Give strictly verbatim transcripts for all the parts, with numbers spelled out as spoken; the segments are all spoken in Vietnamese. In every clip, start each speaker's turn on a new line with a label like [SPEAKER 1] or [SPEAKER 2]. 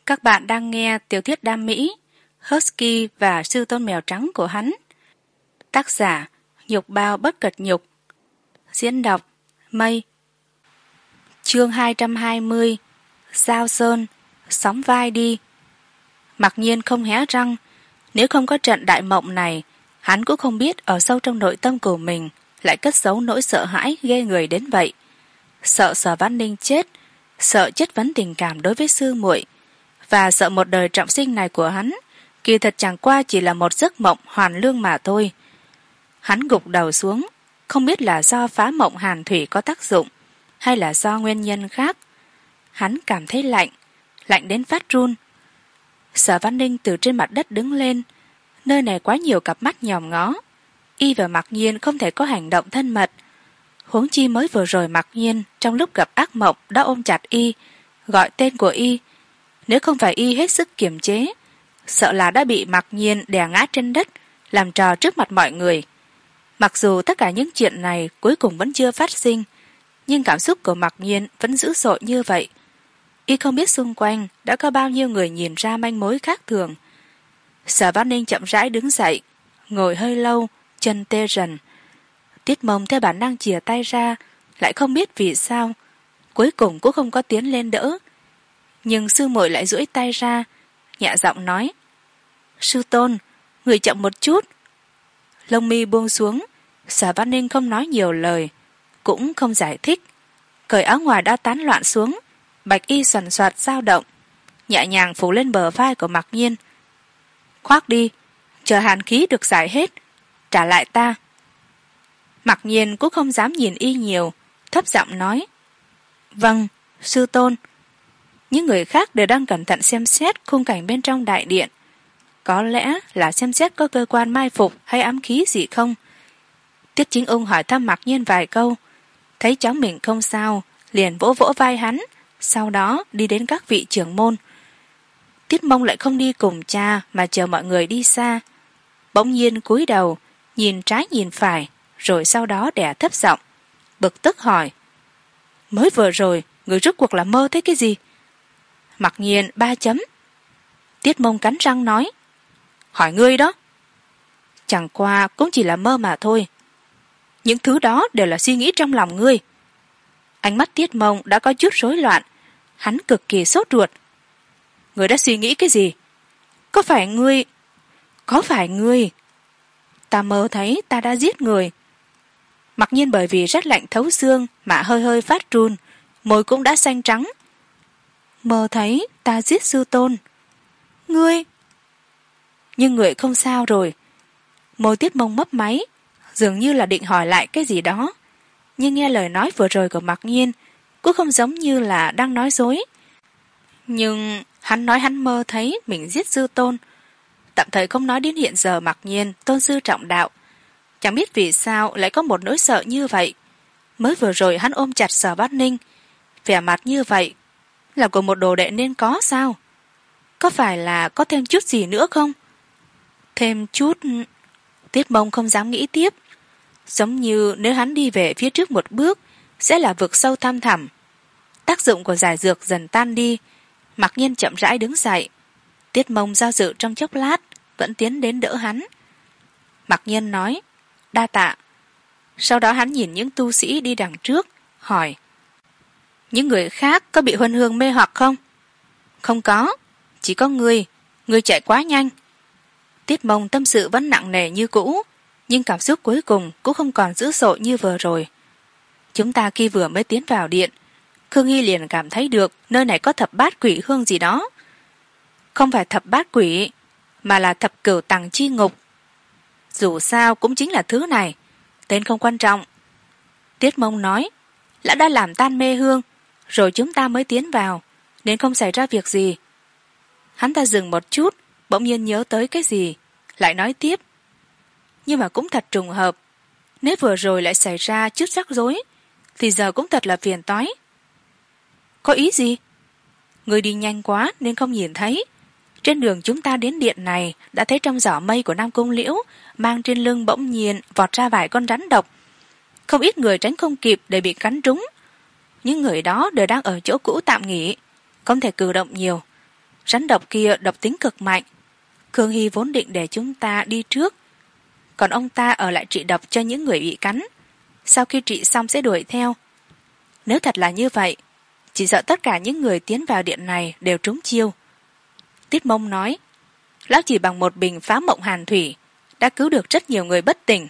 [SPEAKER 1] Các bạn đang nghe tiểu thuyết đam mỹ Husky và sư tôn mèo trắng của hắn. Tác giả Nhục Bao Bất Cật Nhục. Diễn đọc Mây. Chương hai trăm hai mươi. Giao Sơn. Sóng vai đi. Mặc nhiên không hé răng. Nếu không có trận đại mộng này, hắn cũng không biết ở sâu trong nội tâm của mình lại cất giấu nỗi sợ hãi ghê người đến vậy. Sợ Sở Văn Ninh chết, sợ chất vấn tình cảm đối với sư muội, và sợ một đời trọng sinh này của hắn kỳ thật chẳng qua chỉ là một giấc mộng hoàn lương mà thôi. Hắn gục đầu xuống, không biết là do phá mộng hàn thủy có tác dụng hay là do nguyên nhân khác. Hắn cảm thấy lạnh, lạnh đến phát run. Sở Văn Ninh từ trên mặt đất đứng lên. Nơi này quá nhiều cặp mắt nhòm ngó. Y và Mặc Nhiên không thể có hành động thân mật. Huống chi mới vừa rồi Mặc Nhiên trong lúc gặp ác mộng đã ôm chặt Y, gọi tên của Y. Nếu không phải Y hết sức kiềm chế, sợ là đã bị Mặc Nhiên đè ngã trên đất, làm trò trước mặt mọi người. Mặc dù tất cả những chuyện này cuối cùng vẫn chưa phát sinh, nhưng cảm xúc của Mặc Nhiên vẫn dữ dội như vậy. Y không biết xung quanh đã có bao nhiêu người nhìn ra manh mối khác thường. Sở Văn Ninh chậm rãi đứng dậy, ngồi hơi lâu, chân tê rần. Tiết Mông theo bản năng chìa tay ra, lại không biết vì sao, cuối cùng cũng không có tiến lên đỡ. Nhưng sư muội lại duỗi tay ra, nhẹ giọng nói: "Sư tôn, người chậm một chút." Lông mi buông xuống, Sở Văn Ninh không nói nhiều lời, cũng không giải thích. Cởi áo ngoài đã tán loạn xuống, bạch y xoằn xoạt dao động, nhẹ nhàng phủ lên bờ vai của Mặc Nhiên. "Khoác đi, chờ hàn khí được giải hết, trả lại ta." Mặc Nhiên cũng không dám nhìn Y nhiều, thấp giọng nói: "Vâng, sư tôn." Những người khác đều đang cẩn thận xem xét khung cảnh bên trong đại điện. Có lẽ là xem xét có cơ quan mai phục hay ám khí gì không. Tiết Chính Ung hỏi thăm Mặc Nhiên vài câu, thấy cháu mình không sao, liền vỗ vỗ vai hắn, sau đó đi đến các vị trưởng môn. Tiết Mông lại không đi cùng cha mà chờ mọi người đi xa. Bỗng nhiên cúi đầu, nhìn trái nhìn phải, rồi sau đó đè thấp giọng, bực tức hỏi: "Mới vừa rồi, người rốt cuộc là mơ thấy cái gì?" Mặc Nhiên ba chấm. Tiết Mông cắn răng nói: "Hỏi ngươi đó." "Chẳng qua cũng chỉ là mơ mà thôi." "Những thứ đó đều là suy nghĩ trong lòng ngươi." Ánh mắt Tiết Mông đã có chút rối loạn, hắn cực kỳ sốt ruột. "Ngươi đã suy nghĩ cái gì? Có phải ngươi... Có phải ngươi... Ta mơ thấy ta đã giết người." Mặc Nhiên bởi vì rất lạnh thấu xương mà hơi hơi phát run, môi cũng đã xanh trắng. "Mơ thấy ta giết sư tôn." "Ngươi..." Nhưng người không sao rồi. Môi Tiết Mông mấp máy, dường như là định hỏi lại cái gì đó, nhưng nghe lời nói vừa rồi của Mặc Nhiên cũng không giống như là đang nói dối. Nhưng hắn nói hắn mơ thấy mình giết sư tôn. Tạm thời không nói đến hiện giờ Mặc Nhiên tôn sư trọng đạo, chẳng biết vì sao lại có một nỗi sợ như vậy. Mới vừa rồi hắn ôm chặt Sở Bát Ninh, vẻ mặt như vậy là của một đồ đệ nên có sao? Có phải là có thêm chút gì nữa không? Thêm chút... Tiết Mông không dám nghĩ tiếp. Giống như nếu hắn đi về phía trước một bước sẽ là vực sâu thăm thẳm. Tác dụng của giải dược dần tan đi, Mặc Nhiên chậm rãi đứng dậy. Tiết Mông do dự trong chốc lát, vẫn tiến đến đỡ hắn. Mặc Nhiên nói: "Đa tạ." Sau đó hắn nhìn những tu sĩ đi đằng trước, hỏi: "Những người khác có bị huân hương mê hoặc không?" "Không có, chỉ có ngươi, ngươi chạy quá nhanh." Tiết Mông tâm sự vẫn nặng nề như cũ, nhưng cảm xúc cuối cùng cũng không còn dữ dội như vừa rồi. "Chúng ta khi vừa mới tiến vào điện, Khương Hy liền cảm thấy được nơi này có thập bát quỷ hương gì đó." "Không phải thập bát quỷ, mà là thập cửu tằng chi ngục. Dù sao cũng chính là thứ này, tên không quan trọng." Tiết Mông nói: "Lão đã làm tan mê hương, rồi chúng ta mới tiến vào, nên không xảy ra việc gì." Hắn ta dừng một chút, bỗng nhiên nhớ tới cái gì, lại nói tiếp: "Nhưng mà cũng thật trùng hợp, nếu vừa rồi lại xảy ra chút rắc rối, thì giờ cũng thật là phiền toái." "Có ý gì?" "Người đi nhanh quá nên không nhìn thấy. Trên đường chúng ta đến điện này đã thấy trong giỏ mây của Nam Cung Liễu mang trên lưng bỗng nhiên vọt ra vài con rắn độc. Không ít người tránh không kịp để bị cắn trúng. Những người đó đều đang ở chỗ cũ tạm nghỉ, không thể cử động nhiều. Rắn độc kia độc tính cực mạnh. Khương Hy vốn định để chúng ta đi trước, còn ông ta ở lại trị độc cho những người bị cắn, sau khi trị xong sẽ đuổi theo. Nếu thật là như vậy, chỉ sợ tất cả những người tiến vào điện này đều trúng chiêu. Tiết Mông nói, lão chỉ bằng một bình phá mộng hàn thủy đã cứu được rất nhiều người bất tỉnh.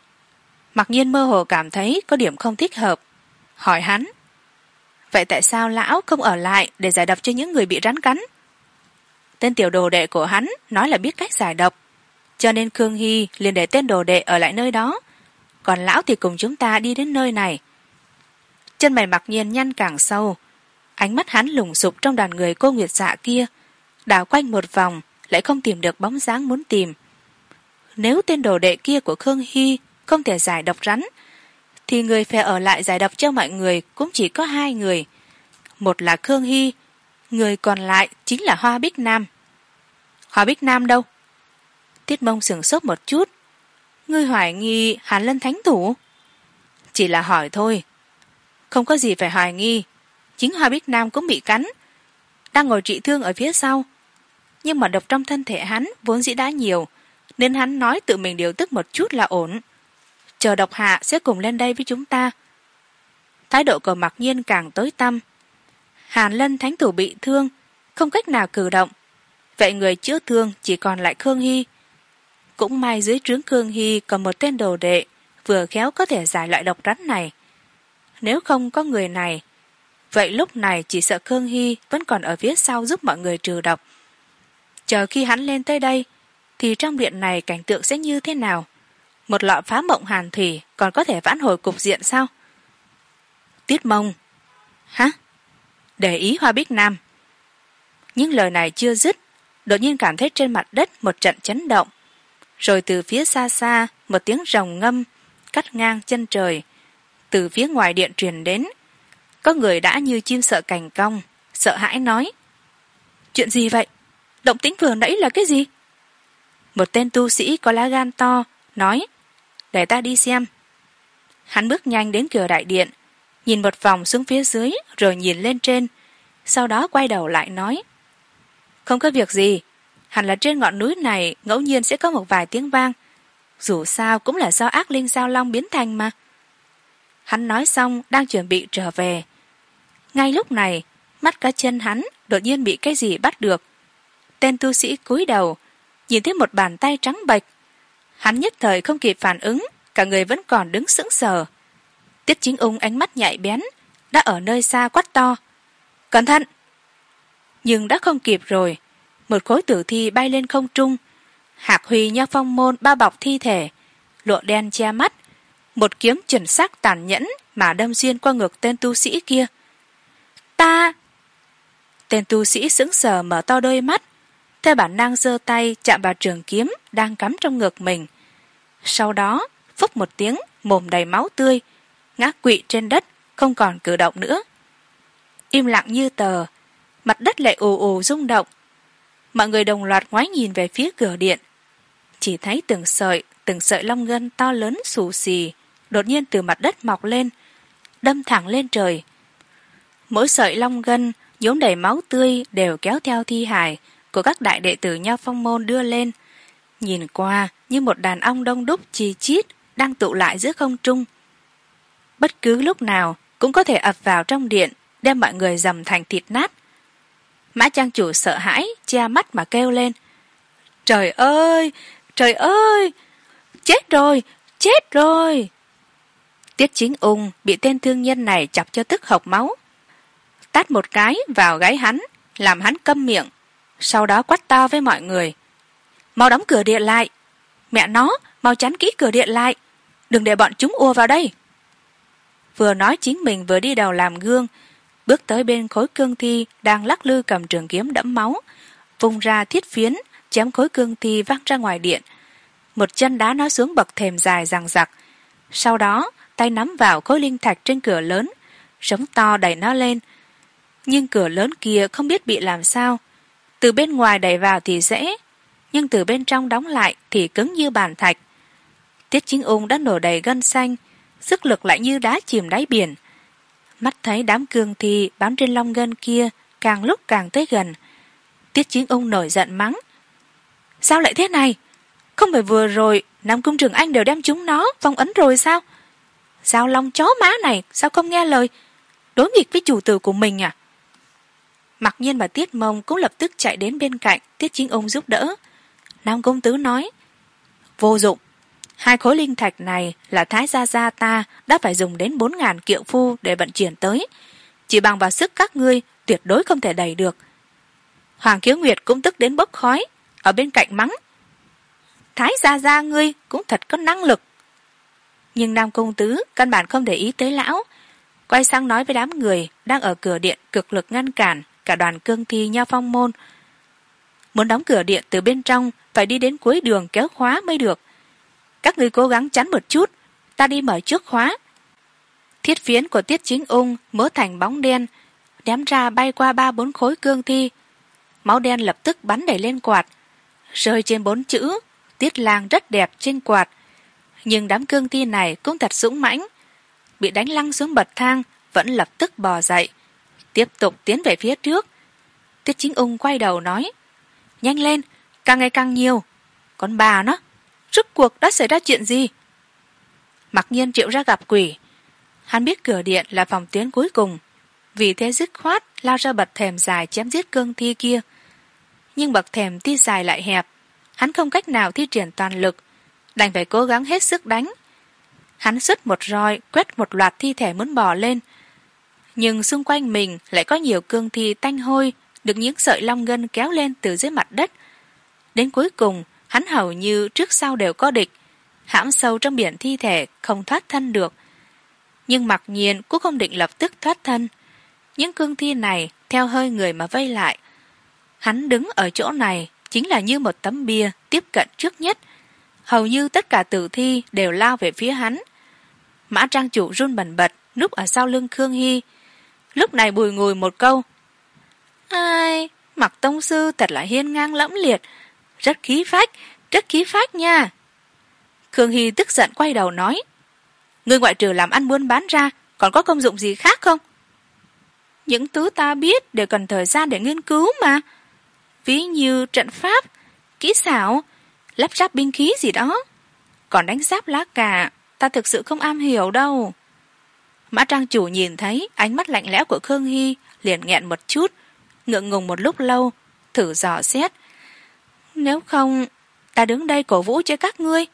[SPEAKER 1] Mặc nhiên mơ hồ cảm thấy có điểm không thích hợp, hỏi hắn, vậy tại sao lão không ở lại để giải độc cho những người bị rắn cắn? Tên tiểu đồ đệ của hắn nói là biết cách giải độc, cho nên Khương Hy liền để tên đồ đệ ở lại nơi đó, còn lão thì cùng chúng ta đi đến nơi này. Chân mày Mặc nhiên nhăn càng sâu, ánh mắt hắn lùng sục trong đoàn người cô Nguyệt Dạ kia, đảo quanh một vòng lại không tìm được bóng dáng muốn tìm. Nếu tên đồ đệ kia của Khương Hy không thể giải độc rắn, thì người phải ở lại giải độc cho mọi người cũng chỉ có hai người. Một là Khương Hy, người còn lại chính là Hoa Bích Nam. Hoa Bích Nam đâu? Tiết Mông sửng sốt một chút. Ngươi hoài nghi Hàn Lân thánh thủ? Chỉ là hỏi thôi, không có gì phải hoài nghi. Chính Hoa Bích Nam cũng bị cắn, đang ngồi trị thương ở phía sau. Nhưng mà độc trong thân thể hắn vốn dĩ đã nhiều, nên hắn nói tự mình điều tức một chút là ổn. Chờ độc hạ sẽ cùng lên đây với chúng ta. Thái độ của Mặc Nhiên càng tối tăm. Hàn Lân thánh thủ bị thương, không cách nào cử động. Vậy người chữa thương chỉ còn lại Khương Hy. Cũng may dưới trướng Khương Hy còn một tên đồ đệ vừa khéo có thể giải loại độc rắn này. Nếu không có người này, vậy lúc này chỉ sợ Khương Hy vẫn còn ở phía sau giúp mọi người trừ độc. Chờ khi hắn lên tới đây, thì trong điện này cảnh tượng sẽ như thế nào? Một lọ phá mộng hàn thủy còn có thể vãn hồi cục diện sao? Tiết Mông. Hả? Để ý Hoa Bích Nam. Những lời này chưa dứt, đột nhiên cảm thấy trên mặt đất một trận chấn động. Rồi từ phía xa xa, một tiếng rồng ngâm, cắt ngang chân trời. Từ phía ngoài điện truyền đến, có người đã như chim sợ cành cong, sợ hãi nói. Chuyện gì vậy? Động tĩnh vừa nãy là cái gì? Một tên tu sĩ có lá gan to, nói, để ta đi xem. Hắn bước nhanh đến cửa đại điện, nhìn một vòng xuống phía dưới, rồi nhìn lên trên, sau đó quay đầu lại nói, không có việc gì, hẳn là trên ngọn núi này ngẫu nhiên sẽ có một vài tiếng vang, dù sao cũng là do ác linh giao long biến thành mà. Hắn nói xong đang chuẩn bị trở về. Ngay lúc này, mắt cá chân hắn đột nhiên bị cái gì bắt được. Tên tu sĩ cúi đầu, nhìn thấy một bàn tay trắng bệch. Hắn nhất thời không kịp phản ứng, cả người vẫn còn đứng sững sờ. Tiết Chính Ung ánh mắt nhạy bén, đã ở nơi xa quát to, cẩn thận! Nhưng đã không kịp rồi, một khối tử thi bay lên không trung, hạc huy nho phong môn bao bọc thi thể, lụa đen che mắt, một kiếm chuẩn xác tàn nhẫn mà đâm xuyên qua ngực tên tu sĩ kia. Ta! Tên tu sĩ sững sờ mở to đôi mắt, theo bản năng giơ tay chạm vào trường kiếm đang cắm trong ngực mình. Sau đó, phốc một tiếng, mồm đầy máu tươi, ngã quỵ trên đất, không còn cử động nữa. Im lặng như tờ, mặt đất lại ù ù rung động. Mọi người đồng loạt ngoái nhìn về phía cửa điện. Chỉ thấy từng sợi, từng sợi long ngân to lớn xù xì, đột nhiên từ mặt đất mọc lên, đâm thẳng lên trời. Mỗi sợi long ngân nhốn đầy máu tươi đều kéo theo thi hài của các đại đệ tử Nho Phong môn đưa lên, nhìn qua như một đàn ong đông đúc chi chít đang tụ lại giữa không trung. Bất cứ lúc nào cũng có thể ập vào trong điện, đem mọi người dầm thành thịt nát. Mã trang chủ sợ hãi, che mắt mà kêu lên, trời ơi, trời ơi, chết rồi, chết rồi. Tiết Chính Ung bị tên thương nhân này chọc cho tức hộc máu, tát một cái vào gáy hắn, làm hắn câm miệng, sau đó quát to với mọi người, mau đóng cửa điện lại, mẹ nó, mau chắn kỹ cửa điện lại, đừng để bọn chúng ùa vào đây. Vừa nói chính mình vừa đi đầu làm gương, bước tới bên khối cương thi đang lắc lư cầm trường kiếm đẫm máu, vung ra thiết phiến chém khối cương thi văng ra ngoài điện, một chân đá nó xuống bậc thềm dài dằng dặc, sau đó tay nắm vào khối linh thạch trên cửa lớn, sống to đẩy nó lên. Nhưng cửa lớn kia không biết bị làm sao, từ bên ngoài đẩy vào thì dễ, nhưng từ bên trong đóng lại thì cứng như bàn thạch. Tiết Chính Ung đã nổ đầy gân xanh, sức lực lại như đá chìm đáy biển. Mắt thấy đám cương thi bám trên long ngân kia càng lúc càng tới gần, Tiết Chính Ung nổi giận mắng: sao lại thế này? Không phải vừa rồi Nam Cung Trường Anh đều đem chúng nó phong ấn rồi sao? Giao Long chó má này sao không nghe lời, đối nghịch với chủ tử của mình à? Mặc Nhiên và Tiết Mông cũng lập tức chạy đến bên cạnh Tiết Chính Ung giúp đỡ. Nam công tứ nói: vô dụng, hai khối linh thạch này là Thái gia gia ta đã phải dùng đến bốn ngàn kiệu phu để vận chuyển tới, chỉ bằng vào sức các ngươi tuyệt đối không thể đẩy được. Hoàng Khiếu Nguyệt cũng tức đến bốc khói, ở bên cạnh mắng: Thái gia gia ngươi cũng thật có năng lực. Nhưng Nam công tứ căn bản không để ý tới lão, quay sang nói với đám người đang ở cửa điện cực lực ngăn cản cả đoàn cương thi Nho Phong môn: muốn đóng cửa điện từ bên trong phải đi đến cuối đường kéo khóa mới được. Các ngươi cố gắng chắn một chút, ta đi mở trước khóa. Thiết phiến của Tiết Chính Ung mớ thành bóng đen, ném ra bay qua ba bốn khối cương thi. Máu đen lập tức bắn đẩy lên quạt, rơi trên bốn chữ Tiết Lang rất đẹp trên quạt. Nhưng đám cương thi này cũng thật dũng mãnh, bị đánh lăn xuống bậc thang vẫn lập tức bò dậy, tiếp tục tiến về phía trước. Tiết Chính Ung quay đầu nói: nhanh lên, càng ngày càng nhiều. Con bà nó, rốt cuộc đã xảy ra chuyện gì? Mặc Nhiên triệu ra gặp quỷ. Hắn biết cửa điện là phòng tuyến cuối cùng, vì thế dứt khoát lao ra bậc thềm dài chém giết cương thi kia. Nhưng bậc thềm tuy dài lại hẹp, hắn không cách nào thi triển toàn lực, đành phải cố gắng hết sức đánh. Hắn xuất một roi quét một loạt thi thể muốn bò lên, nhưng xung quanh mình lại có nhiều cương thi tanh hôi được những sợi long ngân kéo lên từ dưới mặt đất. Đến cuối cùng hắn hầu như trước sau đều có địch, hãm sâu trong biển thi thể không thoát thân được. Nhưng Mặc Nhiên cũng không định lập tức thoát thân. Những cương thi này theo hơi người mà vây lại. Hắn đứng ở chỗ này chính là như một tấm bia tiếp cận trước nhất. Hầu như tất cả tử thi đều lao về phía hắn. Mã Trang Chủ run bần bật núp ở sau lưng Khương Hy. Lúc này bùi ngùi một câu: ai, Mặc tông sư thật là hiên ngang lẫm liệt, rất khí phách, rất khí phách nha. Khương Hy tức giận quay đầu nói: ngươi ngoại trừ làm ăn buôn bán ra còn có công dụng gì khác không? Những thứ ta biết đều cần thời gian để nghiên cứu mà, ví như trận pháp, kỹ xảo, lắp ráp binh khí gì đó. Còn đánh giáp lá cà ta thực sự không am hiểu đâu. Mã Trang Chủ nhìn thấy ánh mắt lạnh lẽo của Khương Hy liền nghẹn một chút, ngượng ngùng một lúc lâu, thử dò xét: nếu không ta đứng đây cổ vũ cho các ngươi.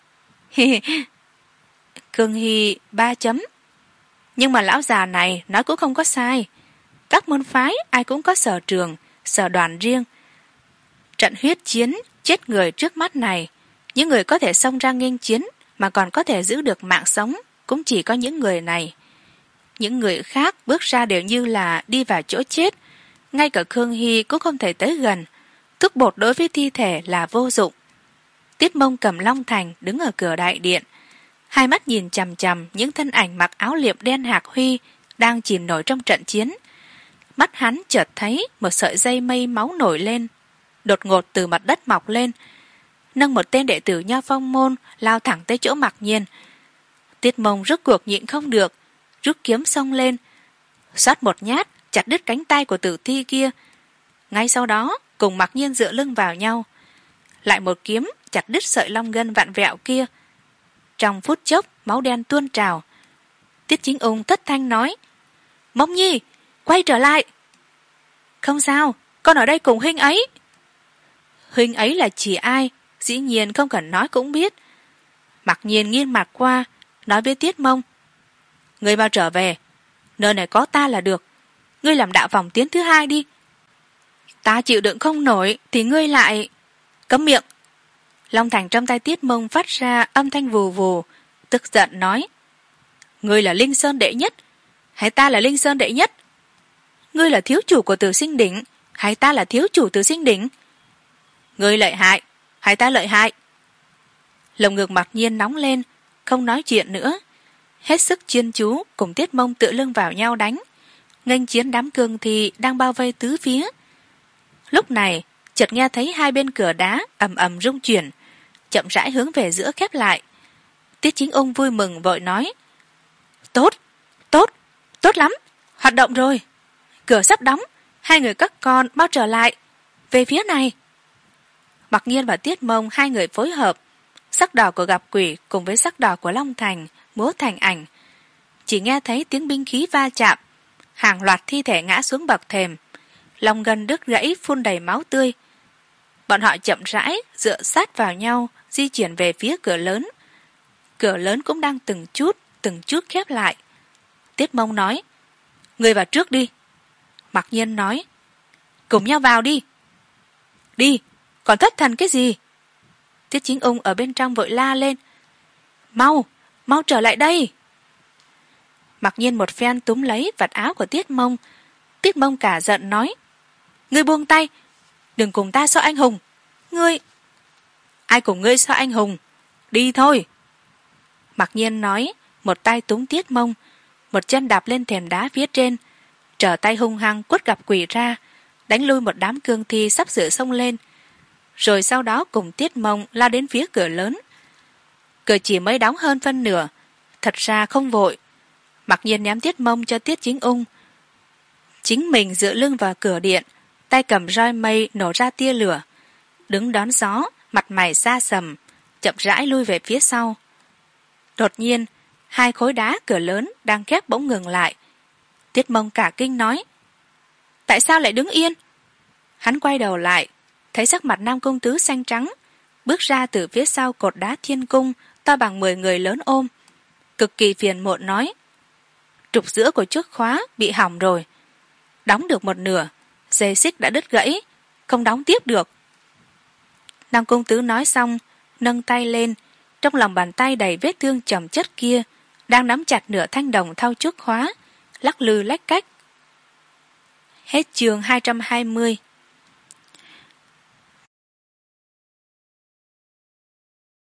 [SPEAKER 1] Khương Hy ba chấm. Nhưng mà lão già này nói cũng không có sai. Các môn phái ai cũng có sở trường, sở đoàn riêng. Trận huyết chiến chết người trước mắt này, những người có thể xông ra nghênh chiến mà còn có thể giữ được mạng sống cũng chỉ có những người này. Những người khác bước ra đều như là đi vào chỗ chết. Ngay cả Khương Hy cũng không thể tới gần. Thuốc bột đối với thi thể là vô dụng. Tiết Mông cầm long thành đứng ở cửa đại điện, hai mắt nhìn chằm chằm những thân ảnh mặc áo liệm đen hạc huy đang chìm nổi trong trận chiến. Mắt hắn chợt thấy một sợi dây mây máu nổi lên, đột ngột từ mặt đất mọc lên, nâng một tên đệ tử Nho Phong môn lao thẳng tới chỗ Mặc Nhiên. Tiết Mông rốt cuộc nhịn không được, rút kiếm xông lên, xoát một nhát chặt đứt cánh tay của tử thi kia. Ngay sau đó cùng Mặc Nhiên dựa lưng vào nhau, lại một kiếm chặt đứt sợi long gân vặn vẹo kia. Trong phút chốc máu đen tuôn trào. Tiết Chính Ung thất thanh nói: Mông Nhi, quay trở lại. Không sao, con ở đây cùng huynh ấy. Huynh ấy là chỉ ai, dĩ nhiên không cần nói cũng biết. Mặc Nhiên nghiêng mặt qua nói với Tiết Mông: ngươi mau trở về, nơi này có ta là được. Ngươi làm đạo vòng tiến thứ hai đi. Ta chịu đựng không nổi thì ngươi lại... Cấm miệng. Long thành trong tay Tiết Mông phát ra âm thanh vù vù, tức giận nói: ngươi là Linh Sơn đệ nhất hay ta là Linh Sơn đệ nhất? Ngươi là thiếu chủ của Tử Sinh Đỉnh hay ta là thiếu chủ Tử Sinh Đỉnh? Ngươi lợi hại hay ta lợi hại? Lồng ngực Mặc Nhiên nóng lên, không nói chuyện nữa, hết sức chuyên chú cùng Tiết Mông tựa lưng vào nhau đánh, nghênh chiến đám cương thi đang bao vây tứ phía. Lúc này chợt nghe thấy hai bên cửa đá ầm ầm rung chuyển, chậm rãi hướng về giữa khép lại. Tiết Chính Ung vui mừng vội nói: tốt, tốt, tốt lắm, hoạt động rồi. Cửa sắp đóng, hai người các con mau trở lại. về phía này. Mặc nhiên và Tiết Mông hai người phối hợp, sắc đỏ của gặp quỷ cùng với sắc đỏ của Long Thành múa thành ảnh. Chỉ nghe thấy tiếng binh khí va chạm, hàng loạt thi thể ngã xuống bậc thềm, lòng gần đứt gãy phun đầy máu tươi. Bọn họ chậm rãi dựa sát vào nhau di chuyển về phía cửa lớn. Cửa lớn cũng đang từng chút từng chút khép lại. Tiết Mông nói, người vào trước đi. Mặc nhiên nói, cùng nhau vào đi. Đi, còn thất thần cái gì? Tiết Chính Ung ở bên trong vội la lên, mau, mau trở lại đây. Mặc nhiên một phen túm lấy vạt áo của Tiết Mông. Tiết Mông cả giận nói, ngươi buông tay, đừng cùng ta so anh hùng. Ngươi... Ai cùng ngươi so anh hùng? Đi thôi. Mặc nhiên nói, một tay túm Tiết Mông, một chân đạp lên thềm đá phía trên, trở tay hung hăng quất gặp quỷ ra, đánh lui một đám cương thi sắp sửa xông lên, rồi sau đó cùng Tiết Mông lao đến phía cửa lớn. Cửa chỉ mới đóng hơn phân nửa, thật ra không vội. Mặc nhiên ném Tiết Mông cho Tiết Chính Ung, chính mình dựa lưng vào cửa điện, tay cầm roi mây nổ ra tia lửa, đứng đón gió, mặt mày xa sầm, chậm rãi lui về phía sau. Đột nhiên, hai khối đá cửa lớn đang khép bỗng ngừng lại. Tiết Mông cả kinh nói, tại sao lại đứng yên? Hắn quay đầu lại, thấy sắc mặt Nam Cung Tứ xanh trắng, bước ra từ phía sau cột đá thiên cung to bằng mười người lớn ôm, cực kỳ phiền muộn nói, trục giữa của chiếc khóa bị hỏng rồi, đóng được một nửa, dây xích đã đứt gãy, không đóng tiếp được. Nam Cung Tứ nói xong, nâng tay lên, trong lòng bàn tay đầy vết thương chồng chất kia đang nắm chặt nửa thanh đồng thau chuốc khóa, lắc lư lách cách. Hết chương hai trăm hai mươi.